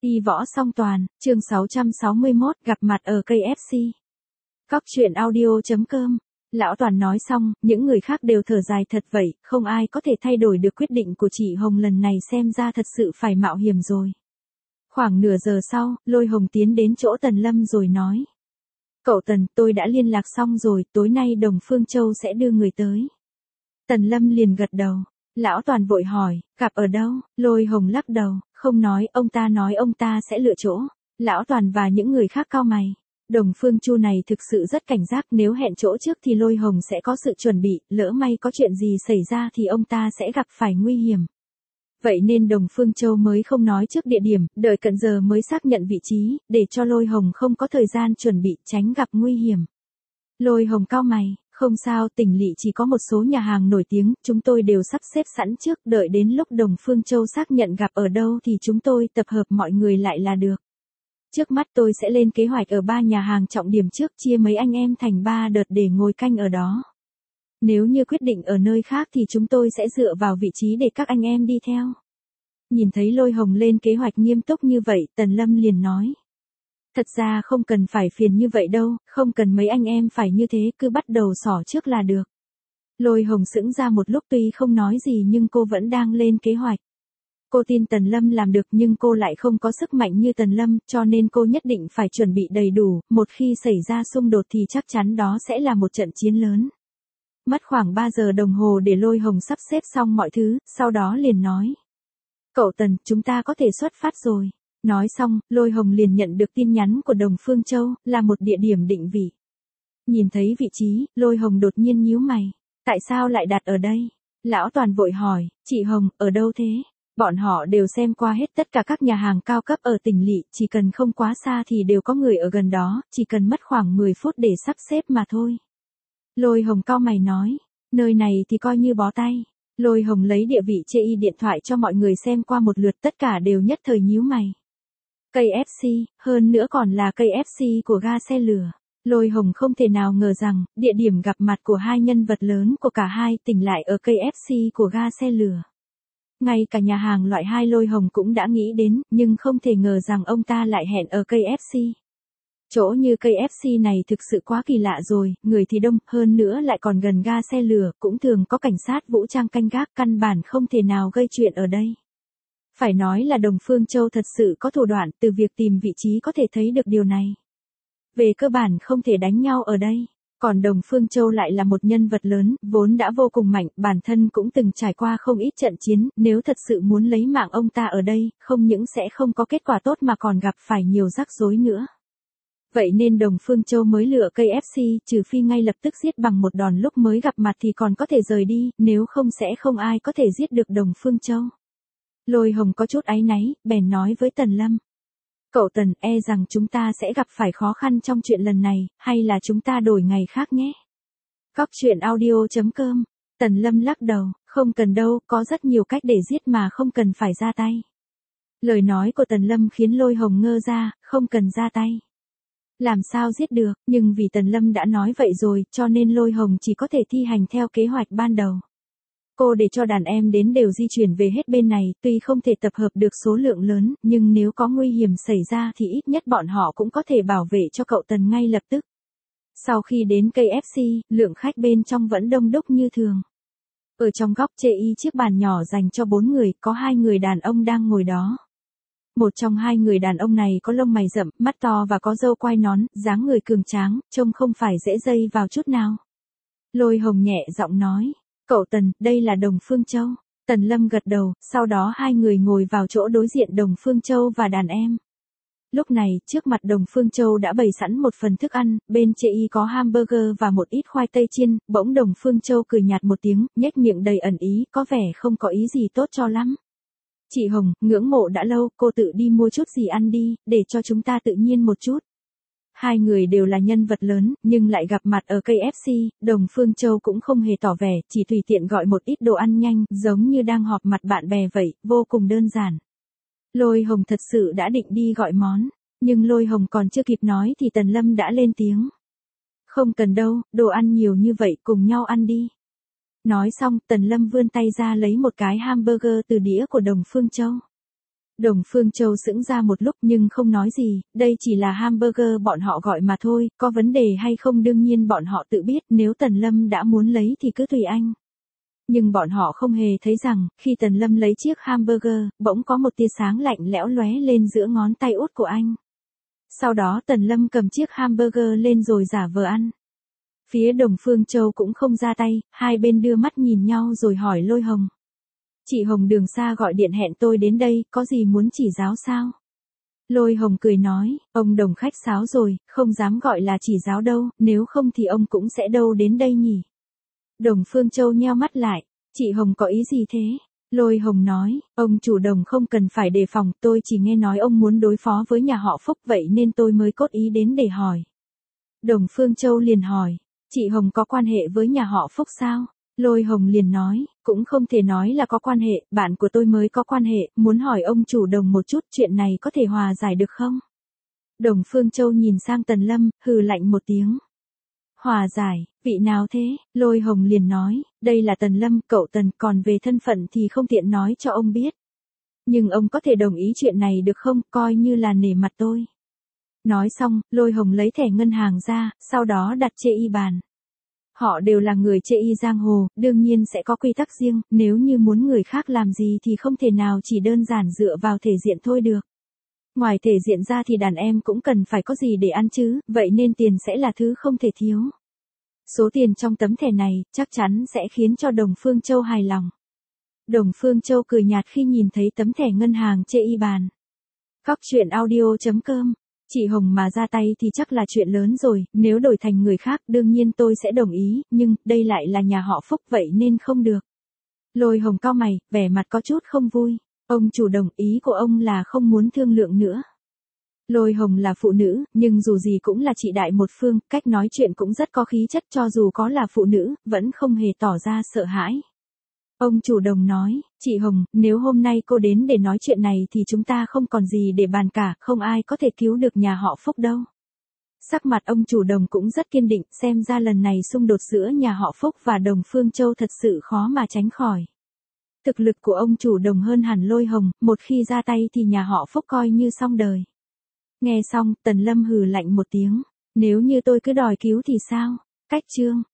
Đi võ song toàn, chương 661, gặp mặt ở KFC. Cóc truyện audio.com. Lão Toàn nói xong, những người khác đều thở dài thật vậy, không ai có thể thay đổi được quyết định của chị Hồng lần này, xem ra thật sự phải mạo hiểm rồi. Khoảng nửa giờ sau, Lôi Hồng tiến đến chỗ Tần Lâm rồi nói. Cậu Tần, tôi đã liên lạc xong rồi, tối nay Đồng Phương Châu sẽ đưa người tới. Tần Lâm liền gật đầu. Lão Toàn vội hỏi, gặp ở đâu? Lôi Hồng lắc đầu, không nói, ông ta nói ông ta sẽ lựa chỗ. Lão Toàn và những người khác cau mày. Đồng Phương Chu này thực sự rất cảnh giác, nếu hẹn chỗ trước thì Lôi Hồng sẽ có sự chuẩn bị, lỡ may có chuyện gì xảy ra thì ông ta sẽ gặp phải nguy hiểm. Vậy nên Đồng Phương Châu mới không nói trước địa điểm, đợi cận giờ mới xác nhận vị trí, để cho Lôi Hồng không có thời gian chuẩn bị, tránh gặp nguy hiểm. Lôi Hồng cau mày. Không sao, tỉnh lỵ chỉ có một số nhà hàng nổi tiếng, chúng tôi đều sắp xếp sẵn trước, đợi đến lúc Đồng Phương Châu xác nhận gặp ở đâu thì chúng tôi tập hợp mọi người lại là được. Trước mắt tôi sẽ lên kế hoạch ở 3 nhà hàng trọng điểm trước, chia mấy anh em thành 3 đợt để ngồi canh ở đó. Nếu như quyết định ở nơi khác thì chúng tôi sẽ dựa vào vị trí để các anh em đi theo. Nhìn thấy Lôi Hồng lên kế hoạch nghiêm túc như vậy, Tần Lâm liền nói. Thật ra không cần phải phiền như vậy đâu, không cần mấy anh em phải như thế, cứ bắt đầu xỏ trước là được. Lôi Hồng sững ra một lúc, tuy không nói gì nhưng cô vẫn đang lên kế hoạch. Cô tin Tần Lâm làm được nhưng cô lại không có sức mạnh như Tần Lâm, cho nên cô nhất định phải chuẩn bị đầy đủ, một khi xảy ra xung đột thì chắc chắn đó sẽ là một trận chiến lớn. Mất khoảng 3 giờ đồng hồ để Lôi Hồng sắp xếp xong mọi thứ, sau đó liền nói. Cậu Tần, chúng ta có thể xuất phát rồi. Nói xong, Lôi Hồng liền nhận được tin nhắn của Đồng Phương Châu, là một địa điểm định vị. Nhìn thấy vị trí, Lôi Hồng đột nhiên nhíu mày. Tại sao lại đặt ở đây? Lão Toàn vội hỏi, chị Hồng, ở đâu thế? Bọn họ đều xem qua hết tất cả các nhà hàng cao cấp ở tỉnh lỵ, chỉ cần không quá xa thì đều có người ở gần đó, chỉ cần mất khoảng 10 phút để sắp xếp mà thôi. Lôi Hồng cau mày nói, nơi này thì coi như bó tay. Lôi Hồng lấy địa vị chê y điện thoại cho mọi người xem qua một lượt, tất cả đều nhất thời nhíu mày. KFC, hơn nữa còn là KFC của ga xe lửa. Lôi Hồng không thể nào ngờ rằng, địa điểm gặp mặt của hai nhân vật lớn của cả hai tỉnh lại ở KFC của ga xe lửa. Ngay cả nhà hàng loại 2 Lôi Hồng cũng đã nghĩ đến, nhưng không thể ngờ rằng ông ta lại hẹn ở KFC. Chỗ như KFC này thực sự quá kỳ lạ rồi, người thì đông, hơn nữa lại còn gần ga xe lửa, cũng thường có cảnh sát vũ trang canh gác, căn bản không thể nào gây chuyện ở đây. Phải nói là Đồng Phương Châu thật sự có thủ đoạn, từ việc tìm vị trí có thể thấy được điều này. Về cơ bản không thể đánh nhau ở đây. Còn Đồng Phương Châu lại là một nhân vật lớn, vốn đã vô cùng mạnh, bản thân cũng từng trải qua không ít trận chiến, nếu thật sự muốn lấy mạng ông ta ở đây, không những sẽ không có kết quả tốt mà còn gặp phải nhiều rắc rối nữa. Vậy nên Đồng Phương Châu mới lựa KFC, trừ phi ngay lập tức giết bằng một đòn lúc mới gặp mặt thì còn có thể rời đi, nếu không sẽ không ai có thể giết được Đồng Phương Châu. Lôi Hồng có chút áy náy, bèn nói với Tần Lâm. Cậu Tần, e rằng chúng ta sẽ gặp phải khó khăn trong chuyện lần này, hay là chúng ta đổi ngày khác nhé. Cóc truyện audio.com. Tần Lâm lắc đầu, không cần đâu, có rất nhiều cách để giết mà không cần phải ra tay. Lời nói của Tần Lâm khiến Lôi Hồng ngơ ra, không cần ra tay. Làm sao giết được, nhưng vì Tần Lâm đã nói vậy rồi, cho nên Lôi Hồng chỉ có thể thi hành theo kế hoạch ban đầu. Cô để cho đàn em đến đều di chuyển về hết bên này, tuy không thể tập hợp được số lượng lớn, nhưng nếu có nguy hiểm xảy ra thì ít nhất bọn họ cũng có thể bảo vệ cho cậu Tần ngay lập tức. Sau khi đến KFC, lượng khách bên trong vẫn đông đúc như thường. Ở trong góc chê y chiếc bàn nhỏ dành cho 4 người, có 2 người đàn ông đang ngồi đó. Một trong 2 người đàn ông này có lông mày rậm, mắt to và có râu quai nón, dáng người cường tráng, trông không phải dễ dây vào chút nào. Lôi Hồng nhẹ giọng nói. Cậu Tần, đây là Đồng Phương Châu. Tần Lâm gật đầu, sau đó 2 người ngồi vào chỗ đối diện Đồng Phương Châu và đàn em. Lúc này, trước mặt Đồng Phương Châu đã bày sẵn một phần thức ăn, bên chê y có hamburger và một ít khoai tây chiên, bỗng Đồng Phương Châu cười nhạt một tiếng, nhếch miệng đầy ẩn ý, có vẻ không có ý gì tốt cho lắm. Chị Hồng, ngưỡng mộ đã lâu, cô tự đi mua chút gì ăn đi, để cho chúng ta tự nhiên một chút. 2 người đều là nhân vật lớn, nhưng lại gặp mặt ở KFC, Đồng Phương Châu cũng không hề tỏ vẻ, chỉ tùy tiện gọi một ít đồ ăn nhanh, giống như đang họp mặt bạn bè vậy, vô cùng đơn giản. Lôi Hồng thật sự đã định đi gọi món, nhưng Lôi Hồng còn chưa kịp nói thì Tần Lâm đã lên tiếng. Không cần đâu, đồ ăn nhiều như vậy, cùng nhau ăn đi. Nói xong, Tần Lâm vươn tay ra lấy một cái hamburger từ đĩa của Đồng Phương Châu. Đồng Phương Châu sững ra một lúc nhưng không nói gì, đây chỉ là hamburger bọn họ gọi mà thôi, có vấn đề hay không đương nhiên bọn họ tự biết, nếu Tần Lâm đã muốn lấy thì cứ tùy anh. Nhưng bọn họ không hề thấy rằng, khi Tần Lâm lấy chiếc hamburger, bỗng có một tia sáng lạnh lẽo lóe lên giữa ngón tay út của anh. Sau đó Tần Lâm cầm chiếc hamburger lên rồi giả vờ ăn. Phía Đồng Phương Châu cũng không ra tay, hai bên đưa mắt nhìn nhau rồi hỏi Lôi Hồng. Chị Hồng đường xa gọi điện hẹn tôi đến đây, có gì muốn chỉ giáo sao? Lôi Hồng cười nói, ông Đồng khách sáo rồi, không dám gọi là chỉ giáo đâu, nếu không thì ông cũng sẽ đâu đến đây nhỉ. Đồng Phương Châu nheo mắt lại, chị Hồng có ý gì thế? Lôi Hồng nói, ông chủ Đồng không cần phải đề phòng, tôi chỉ nghe nói ông muốn đối phó với nhà họ Phúc vậy nên tôi mới cốt ý đến để hỏi. Đồng Phương Châu liền hỏi, chị Hồng có quan hệ với nhà họ Phúc sao? Lôi Hồng liền nói, cũng không thể nói là có quan hệ, bạn của tôi mới có quan hệ, muốn hỏi ông chủ Đồng một chút chuyện này có thể hòa giải được không? Đồng Phương Châu nhìn sang Tần Lâm, hừ lạnh một tiếng. Hòa giải, vị nào thế? Lôi Hồng liền nói, đây là Tần Lâm, cậu Tần, còn về thân phận thì không tiện nói cho ông biết. Nhưng ông có thể đồng ý chuyện này được không, coi như là nể mặt tôi. Nói xong, Lôi Hồng lấy thẻ ngân hàng ra, sau đó đặt chê y bàn. Họ đều là người chê y giang hồ, đương nhiên sẽ có quy tắc riêng, nếu như muốn người khác làm gì thì không thể nào chỉ đơn giản dựa vào thể diện thôi được. Ngoài thể diện ra thì đàn em cũng cần phải có gì để ăn chứ, vậy nên tiền sẽ là thứ không thể thiếu. Số tiền trong tấm thẻ này, chắc chắn sẽ khiến cho Đồng Phương Châu hài lòng. Đồng Phương Châu cười nhạt khi nhìn thấy tấm thẻ ngân hàng chê y bàn. Góc truyện audio.com. Chị Hồng mà ra tay thì chắc là chuyện lớn rồi, nếu đổi thành người khác đương nhiên tôi sẽ đồng ý, nhưng, đây lại là nhà họ Phúc vậy nên không được. Lôi Hồng cau mày, vẻ mặt có chút không vui. Ông chủ Đồng, ý của ông là không muốn thương lượng nữa. Lôi Hồng là phụ nữ, nhưng dù gì cũng là chị đại một phương, cách nói chuyện cũng rất có khí chất, cho dù có là phụ nữ, vẫn không hề tỏ ra sợ hãi. Ông chủ Đồng nói, chị Hồng, nếu hôm nay cô đến để nói chuyện này thì chúng ta không còn gì để bàn cả, không ai có thể cứu được nhà họ Phúc đâu. Sắc mặt ông chủ Đồng cũng rất kiên định, xem ra lần này xung đột giữa nhà họ Phúc và Đồng Phương Châu thật sự khó mà tránh khỏi. Thực lực của ông chủ Đồng hơn hẳn Lôi Hồng, một khi ra tay thì nhà họ Phúc coi như xong đời. Nghe xong, Tần Lâm hừ lạnh một tiếng, nếu như tôi cứ đòi cứu thì sao? Cách chương.